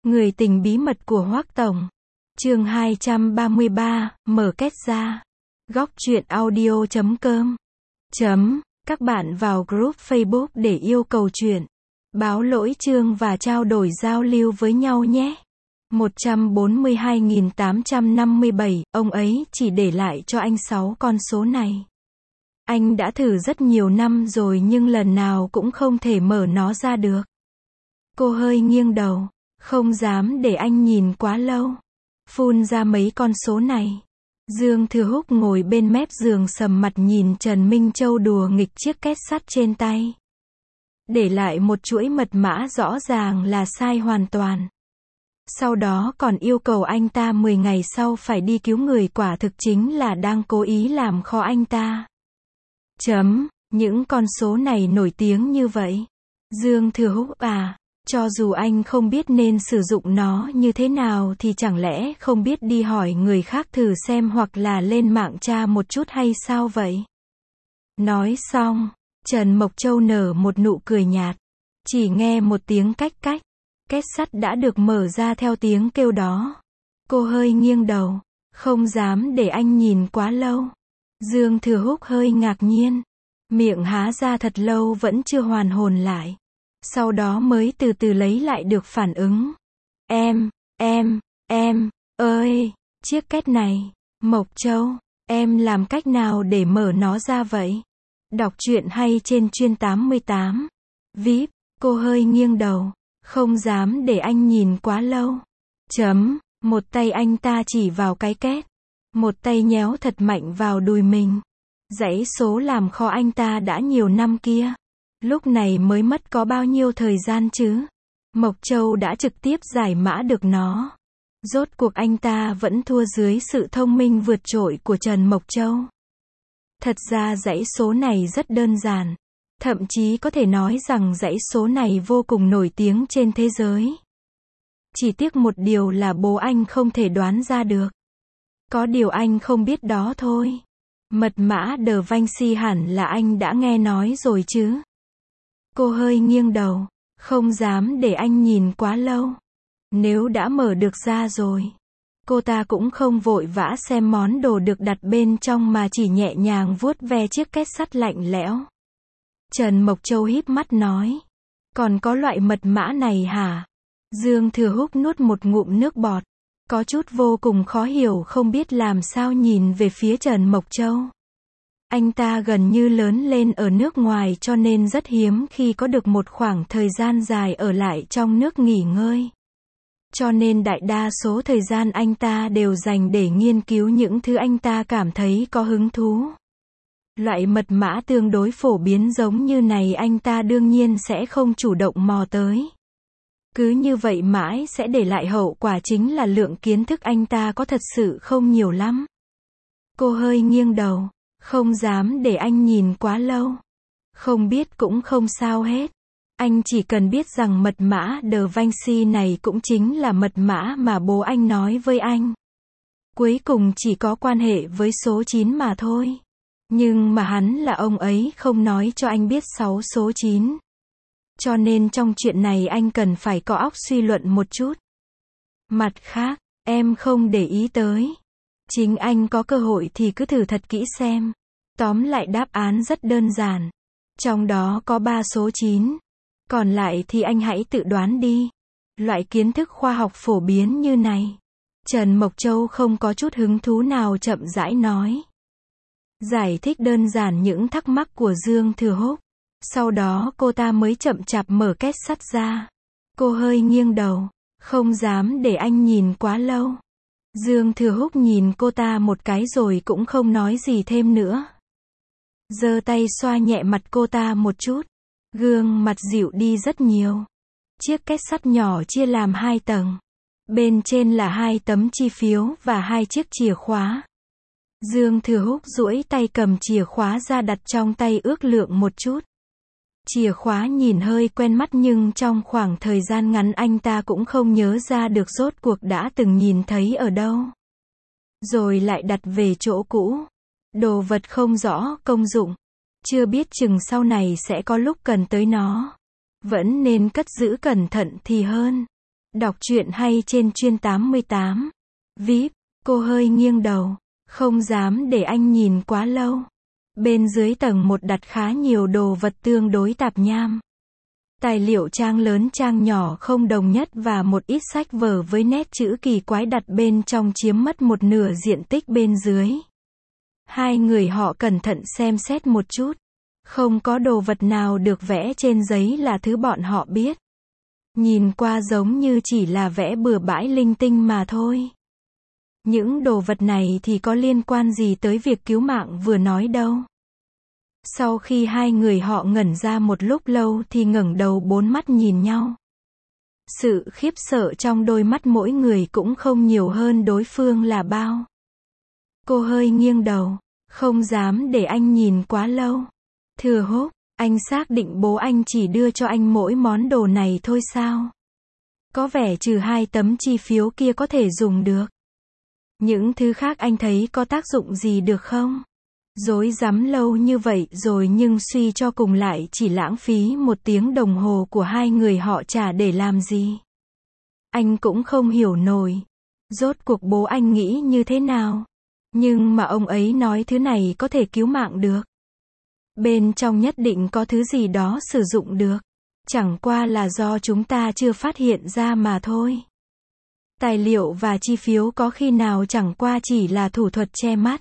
Người tình bí mật của Hoắc Tổng. Chương 233, mở két ra. Góc truyện audio.com. Các bạn vào group Facebook để yêu cầu truyện, báo lỗi chương và trao đổi giao lưu với nhau nhé. 142.857, ông ấy chỉ để lại cho anh 6 con số này. Anh đã thử rất nhiều năm rồi nhưng lần nào cũng không thể mở nó ra được. Cô hơi nghiêng đầu, không dám để anh nhìn quá lâu. Phun ra mấy con số này. Dương Thừa Húc ngồi bên mép giường sầm mặt nhìn Trần Minh Châu đùa nghịch chiếc két sắt trên tay. Để lại một chuỗi mật mã rõ ràng là sai hoàn toàn. Sau đó còn yêu cầu anh ta 10 ngày sau phải đi cứu người, quả thực chính là đang cố ý làm khó anh ta. Những con số này nổi tiếng như vậy. Dương Thừa Húc à, cho dù anh không biết nên sử dụng nó như thế nào thì chẳng lẽ không biết đi hỏi người khác thử xem hoặc là lên mạng tra một chút hay sao vậy? Nói xong, Trần Mộc Châu nở một nụ cười nhạt. Chỉ nghe một tiếng cách cách, két sắt đã được mở ra theo tiếng kêu đó. Cô hơi nghiêng đầu, không dám để anh nhìn quá lâu. Dương Thừa Húc hơi ngạc nhiên, miệng há ra thật lâu vẫn chưa hoàn hồn lại. Sau đó mới từ từ lấy lại được phản ứng. Em ơi, chiếc két này, Mộc Châu, em làm cách nào để mở nó ra vậy? Đọc truyện hay trên chuyên 88. VIP, cô hơi nghiêng đầu, không dám để anh nhìn quá lâu. Một tay anh ta chỉ vào cái két, một tay nhéo thật mạnh vào đùi mình. Dãy số làm khó anh ta đã nhiều năm kia. Lúc này mới mất có bao nhiêu thời gian chứ? Mộc Châu đã trực tiếp giải mã được nó. Rốt cuộc anh ta vẫn thua dưới sự thông minh vượt trội của Trần Mộc Châu. Thật ra dãy số này rất đơn giản. Thậm chí có thể nói rằng dãy số này vô cùng nổi tiếng trên thế giới. Chỉ tiếc một điều là bố anh không thể đoán ra được. Có điều anh không biết đó thôi. Mật mã Da Vinci hẳn là anh đã nghe nói rồi chứ? Cô hơi nghiêng đầu, không dám để anh nhìn quá lâu. Nếu đã mở được ra rồi, cô ta cũng không vội vã xem món đồ được đặt bên trong mà chỉ nhẹ nhàng vuốt ve chiếc két sắt lạnh lẽo. Trần Mộc Châu híp mắt nói, còn có loại mật mã này hả? Dương Thừa Húc nuốt một ngụm nước bọt, có chút vô cùng khó hiểu không biết làm sao nhìn về phía Trần Mộc Châu. Anh ta gần như lớn lên ở nước ngoài cho nên rất hiếm khi có được một khoảng thời gian dài ở lại trong nước nghỉ ngơi. Cho nên đại đa số thời gian anh ta đều dành để nghiên cứu những thứ anh ta cảm thấy có hứng thú. Loại mật mã tương đối phổ biến giống như này anh ta đương nhiên sẽ không chủ động mò tới. Cứ như vậy mãi sẽ để lại hậu quả chính là lượng kiến thức anh ta có thật sự không nhiều lắm. Cô hơi nghiêng đầu, không dám để anh nhìn quá lâu. Không biết cũng không sao hết. Anh chỉ cần biết rằng mật mã Da Vinci này cũng chính là mật mã mà bố anh nói với anh. Cuối cùng chỉ có quan hệ với số 9 mà thôi. Nhưng mà hắn là ông ấy không nói cho anh biết 6 số 9. Cho nên trong chuyện này anh cần phải có óc suy luận một chút. Mặt khác, em không để ý tới. Chính anh có cơ hội thì cứ thử thật kỹ xem. Tóm lại đáp án rất đơn giản. Trong đó có 3 số 9. Còn lại thì anh hãy tự đoán đi. Loại kiến thức khoa học phổ biến như này. Trần Mộc Châu không có chút hứng thú nào, chậm rãi nói. Giải thích đơn giản những thắc mắc của Dương Thừa Húc. Sau đó cô ta mới chậm chạp mở két sắt ra. Cô hơi nghiêng đầu, không dám để anh nhìn quá lâu. Dương Thừa Húc nhìn cô ta một cái rồi cũng không nói gì thêm nữa. Giơ tay xoa nhẹ mặt cô ta một chút. Gương mặt dịu đi rất nhiều. Chiếc két sắt nhỏ chia làm 2 tầng. Bên trên là 2 tấm chi phiếu và 2 chiếc chìa khóa. Dương Thừa Húc duỗi tay cầm chìa khóa ra đặt trong tay ước lượng một chút. Chìa khóa nhìn hơi quen mắt nhưng trong khoảng thời gian ngắn anh ta cũng không nhớ ra được rốt cuộc đã từng nhìn thấy ở đâu. Rồi lại đặt về chỗ cũ. Đồ vật không rõ công dụng. Chưa biết chừng sau này sẽ có lúc cần tới nó. Vẫn nên cất giữ cẩn thận thì hơn. Đọc truyện hay trên chuyên 88. VIP, cô hơi nghiêng đầu. Không dám để anh nhìn quá lâu. Bên dưới tầng 1 đặt khá nhiều đồ vật tương đối tạp nham. Tài liệu trang lớn trang nhỏ không đồng nhất và một ít sách vở với nét chữ kỳ quái đặt bên trong chiếm mất một nửa diện tích bên dưới. Hai người họ cẩn thận xem xét một chút. Không có đồ vật nào được vẽ trên giấy là thứ bọn họ biết. Nhìn qua giống như chỉ là vẽ bừa bãi linh tinh mà thôi. Những đồ vật này thì có liên quan gì tới việc cứu mạng vừa nói đâu. Sau khi hai người họ ngẩn ra một lúc lâu thì ngẩng đầu bốn mắt nhìn nhau. Sự khiếp sợ trong đôi mắt mỗi người cũng không nhiều hơn đối phương là bao. Cô hơi nghiêng đầu, không dám để anh nhìn quá lâu. Thưa Húc, anh xác định bố anh chỉ đưa cho anh mỗi món đồ này thôi sao? Có vẻ trừ 2 tấm chi phiếu kia có thể dùng được. Những thứ khác anh thấy có tác dụng gì được không? Rối rắm lâu như vậy rồi nhưng suy cho cùng lại chỉ lãng phí 1 tiếng đồng hồ của hai người họ trả để làm gì? Anh cũng không hiểu nổi. Rốt cuộc bố anh nghĩ như thế nào? Nhưng mà ông ấy nói thứ này có thể cứu mạng được. Bên trong nhất định có thứ gì đó sử dụng được. Chẳng qua là do chúng ta chưa phát hiện ra mà thôi. Tài liệu và chi phiếu có khi nào chẳng qua chỉ là thủ thuật che mắt.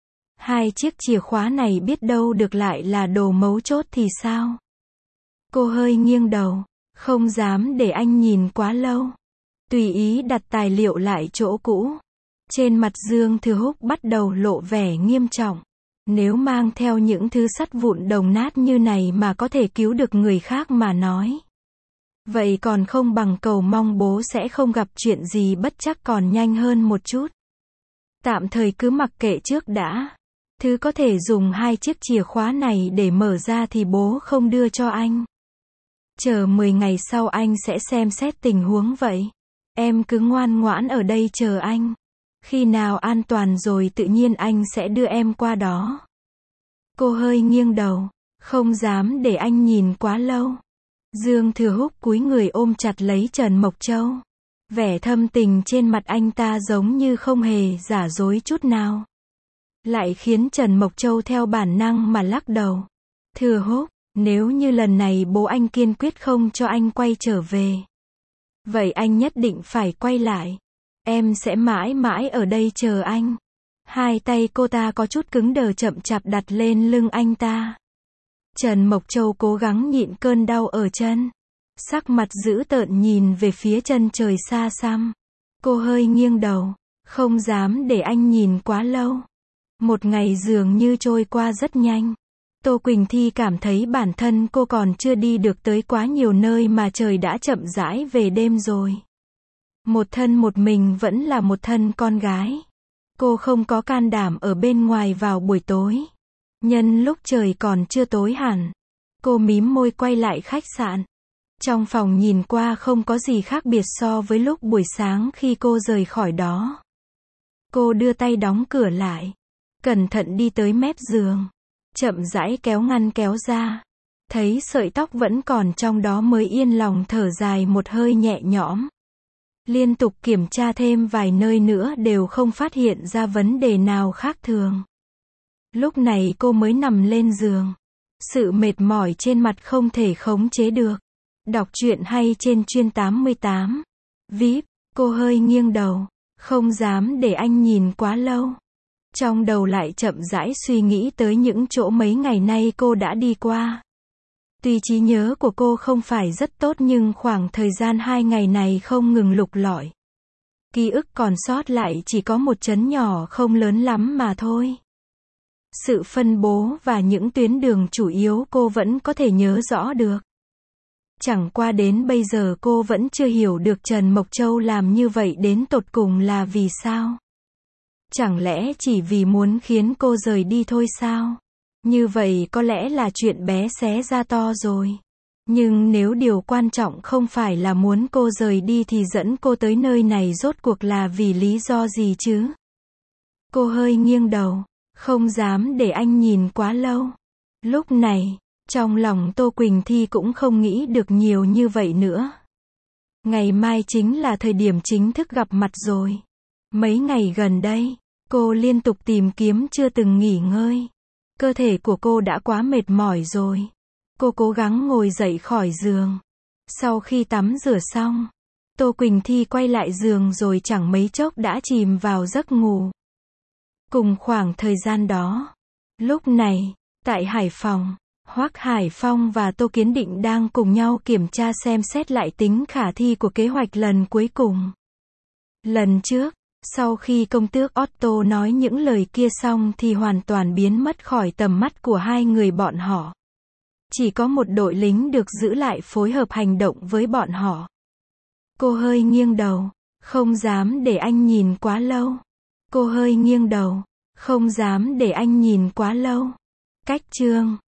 2 chiếc chìa khóa này biết đâu được lại là đồ mấu chốt thì sao? Cô hơi nghiêng đầu, không dám để anh nhìn quá lâu. Tùy ý đặt tài liệu lại chỗ cũ. Trên mặt Dương Thừa Húc bắt đầu lộ vẻ nghiêm trọng. Nếu mang theo những thứ sắt vụn đồng nát như này mà có thể cứu được người khác mà nói. Vậy còn không bằng cầu mong bố sẽ không gặp chuyện gì bất trắc còn nhanh hơn một chút. Tạm thời cứ mặc kệ trước đã. Thứ có thể dùng 2 chiếc chìa khóa này để mở ra thì bố không đưa cho anh. Chờ 10 ngày sau anh sẽ xem xét tình huống vậy. Em cứ ngoan ngoãn ở đây chờ anh. Khi nào an toàn rồi tự nhiên anh sẽ đưa em qua đó. Cô hơi nghiêng đầu, không dám để anh nhìn quá lâu. Dương Thừa Húc cúi người ôm chặt lấy Trần Mộc Châu. Vẻ thâm tình trên mặt anh ta giống như không hề giả dối chút nào. Lại khiến Trần Mộc Châu theo bản năng mà lắc đầu. Thừa Húc, nếu như lần này bố anh kiên quyết không cho anh quay trở về. Vậy anh nhất định phải quay lại. Em sẽ mãi mãi ở đây chờ anh. Hai tay cô ta có chút cứng đờ chậm chạp đặt lên lưng anh ta. Trần Mộc Châu cố gắng nhịn cơn đau ở chân. Sắc mặt dữ tợn nhìn về phía chân trời xa xăm. Cô hơi nghiêng đầu, không dám để anh nhìn quá lâu. Một ngày dường như trôi qua rất nhanh. Tô Quỳnh Thi cảm thấy bản thân cô còn chưa đi được tới quá nhiều nơi mà trời đã chậm rãi về đêm rồi. Một thân một mình vẫn là một thân con gái. Cô không có can đảm ở bên ngoài vào buổi tối. Nhân lúc trời còn chưa tối hẳn. Cô mím môi quay lại khách sạn. Trong phòng nhìn qua không có gì khác biệt so với lúc buổi sáng khi cô rời khỏi đó. Cô đưa tay đóng cửa lại. Cẩn thận đi tới mép giường. Chậm rãi kéo ngăn kéo ra. Thấy sợi tóc vẫn còn trong đó mới yên lòng thở dài một hơi nhẹ nhõm. Liên tục kiểm tra thêm vài nơi nữa đều không phát hiện ra vấn đề nào khác thường. Lúc này cô mới nằm lên giường. Sự mệt mỏi trên mặt không thể khống chế được. Đọc truyện hay trên chuyên 88. VIP, cô hơi nghiêng đầu. Không dám để anh nhìn quá lâu. Trong đầu lại chậm rãi suy nghĩ tới những chỗ mấy ngày nay cô đã đi qua. Tuy trí nhớ của cô không phải rất tốt nhưng khoảng thời gian 2 ngày này không ngừng lục lọi. Ký ức còn sót lại chỉ có một chấn nhỏ không lớn lắm mà thôi. Sự phân bố và những tuyến đường chủ yếu cô vẫn có thể nhớ rõ được. Chẳng qua đến bây giờ cô vẫn chưa hiểu được Trần Mộc Châu làm như vậy đến tột cùng là vì sao. Chẳng lẽ chỉ vì muốn khiến cô rời đi thôi sao? Như vậy có lẽ là chuyện bé xé ra to rồi. Nhưng nếu điều quan trọng không phải là muốn cô rời đi thì dẫn cô tới nơi này rốt cuộc là vì lý do gì chứ? Cô hơi nghiêng đầu, không dám để anh nhìn quá lâu. Lúc này, trong lòng Tô Quỳnh Thi cũng không nghĩ được nhiều như vậy nữa. Ngày mai chính là thời điểm chính thức gặp mặt rồi. Mấy ngày gần đây, cô liên tục tìm kiếm chưa từng nghỉ ngơi. Cơ thể của cô đã quá mệt mỏi rồi. Cô cố gắng ngồi dậy khỏi giường. Sau khi tắm rửa xong, Tô Quỳnh Thi quay lại giường rồi chẳng mấy chốc đã chìm vào giấc ngủ. Cùng khoảng thời gian đó, lúc này, tại Hải Phòng, Hoắc Hải Phong và Tô Kiến Định đang cùng nhau kiểm tra xem xét lại tính khả thi của kế hoạch lần cuối cùng. Lần trước, sau khi công tước Otto nói những lời kia xong thì hoàn toàn biến mất khỏi tầm mắt của hai người bọn họ. Chỉ có một đội lính được giữ lại phối hợp hành động với bọn họ. Cô hơi nghiêng đầu, không dám để anh nhìn quá lâu. Cô hơi nghiêng đầu, không dám để anh nhìn quá lâu. Cách chương